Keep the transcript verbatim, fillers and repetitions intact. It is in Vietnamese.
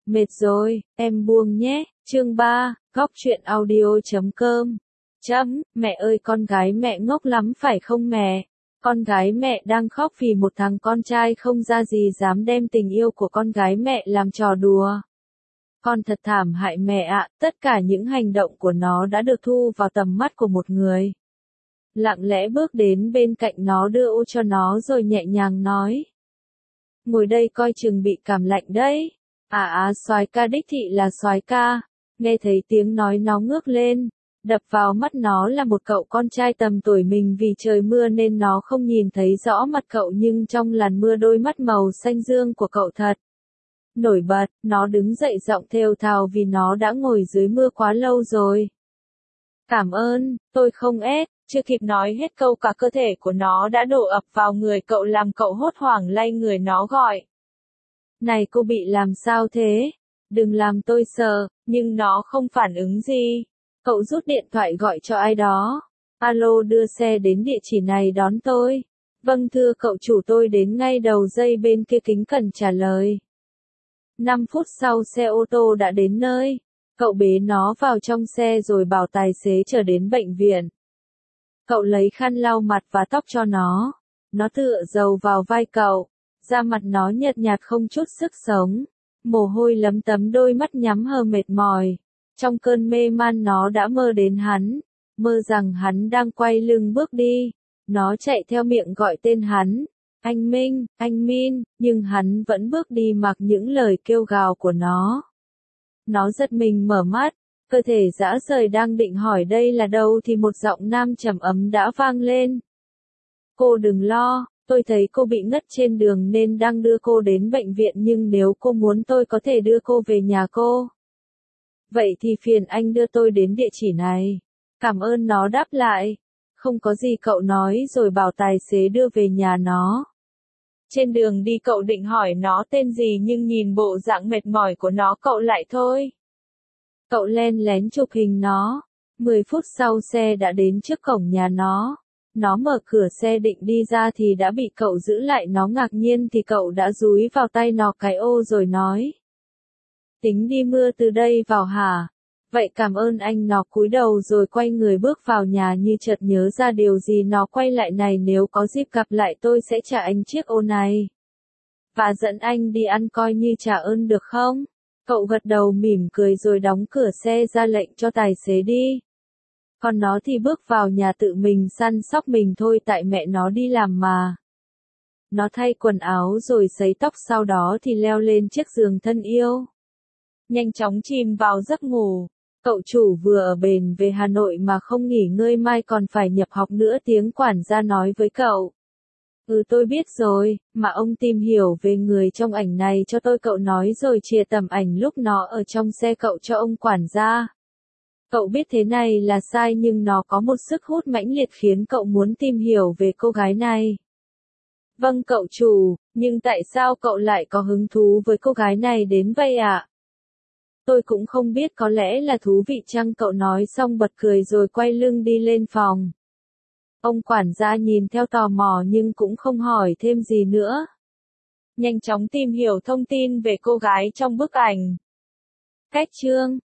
Mệt rồi, em buông nhé. Chương ba, góc truyện audio chấm com. Chấm, mẹ ơi con gái mẹ ngốc lắm phải không mẹ? Con gái mẹ đang khóc vì một thằng con trai không ra gì dám đem tình yêu của con gái mẹ làm trò đùa. Con thật thảm hại mẹ ạ, tất cả những hành động của nó đã được thu vào tầm mắt của một người. Lặng lẽ bước đến bên cạnh nó đưa ô cho nó rồi nhẹ nhàng nói. Ngồi đây coi chừng bị cảm lạnh đấy. À à soái ca đích thị là soái ca. Nghe thấy tiếng nói nó ngước lên. Đập vào mắt nó là một cậu con trai tầm tuổi mình, vì trời mưa nên nó không nhìn thấy rõ mặt cậu, nhưng trong làn mưa đôi mắt màu xanh dương của cậu thật nổi bật. Nó đứng dậy giọng thều thào vì nó đã ngồi dưới mưa quá lâu rồi. Cảm ơn, tôi không ép. Chưa kịp nói hết câu cả cơ thể của nó đã đổ ập vào người cậu làm cậu hốt hoảng lay người nó gọi. Này cô bị làm sao thế? Đừng làm tôi sợ, nhưng nó không phản ứng gì. Cậu rút điện thoại gọi cho ai đó. Alo, đưa xe đến địa chỉ này đón tôi. Vâng thưa cậu chủ, tôi đến ngay đầu dây bên kia kính cẩn trả lời. năm phút sau xe ô tô đã đến nơi. Cậu bế nó vào trong xe rồi bảo tài xế chở đến bệnh viện. Cậu lấy khăn lau mặt và tóc cho nó. Nó tựa dầu vào vai cậu. Da mặt nó nhợt nhạt không chút sức sống. Mồ hôi lấm tấm, đôi mắt nhắm hờ mệt mỏi. Trong cơn mê man nó đã mơ đến hắn. Mơ rằng hắn đang quay lưng bước đi. Nó chạy theo miệng gọi tên hắn. Anh Minh, anh Min, nhưng hắn vẫn bước đi mặc những lời kêu gào của nó. Nó giật mình mở mắt. Cơ thể dã rời đang định hỏi đây là đâu thì một giọng nam trầm ấm đã vang lên. Cô đừng lo, tôi thấy cô bị ngất trên đường nên đang đưa cô đến bệnh viện, nhưng nếu cô muốn tôi có thể đưa cô về nhà cô. Vậy thì phiền anh đưa tôi đến địa chỉ này. Cảm ơn, nó đáp lại. Không có gì cậu nói rồi bảo tài xế đưa về nhà nó. Trên đường đi cậu định hỏi nó tên gì, nhưng nhìn bộ dạng mệt mỏi của nó cậu lại thôi. Cậu len lén chụp hình nó. Mười phút sau xe đã đến trước cổng nhà nó. Nó mở cửa xe định đi ra thì đã bị cậu giữ lại. Nó ngạc nhiên thì cậu đã dúi vào tay nó cái ô rồi nói. Tính đi mưa từ đây vào hả? Vậy cảm ơn anh. Nó cúi đầu rồi quay người bước vào nhà, như chợt nhớ ra điều gì nó quay lại, này nếu có dịp gặp lại tôi sẽ trả anh chiếc ô này. Và dẫn anh đi ăn coi như trả ơn được không? Cậu gật đầu mỉm cười rồi đóng cửa xe ra lệnh cho tài xế đi. Còn nó thì bước vào nhà tự mình săn sóc mình thôi, tại mẹ nó đi làm mà. Nó thay quần áo rồi sấy tóc, sau đó thì leo lên chiếc giường thân yêu. Nhanh chóng chìm vào giấc ngủ. Cậu chủ vừa ở bền về Hà Nội mà không nghỉ ngơi, mai còn phải nhập học nữa. Tiếng quản gia nói với cậu. Ừ tôi biết rồi, mà ông tìm hiểu về người trong ảnh này cho tôi, cậu nói rồi chìa tấm ảnh lúc nó ở trong xe cậu cho ông quản gia. Cậu biết thế này là sai, nhưng nó có một sức hút mãnh liệt khiến cậu muốn tìm hiểu về cô gái này. Vâng cậu chủ, nhưng tại sao cậu lại có hứng thú với cô gái này đến vậy ạ? Tôi cũng không biết, có lẽ là thú vị chăng, cậu nói xong bật cười rồi quay lưng đi lên phòng. Ông quản gia nhìn theo tò mò nhưng cũng không hỏi thêm gì nữa. Nhanh chóng tìm hiểu thông tin về cô gái trong bức ảnh. Cách chương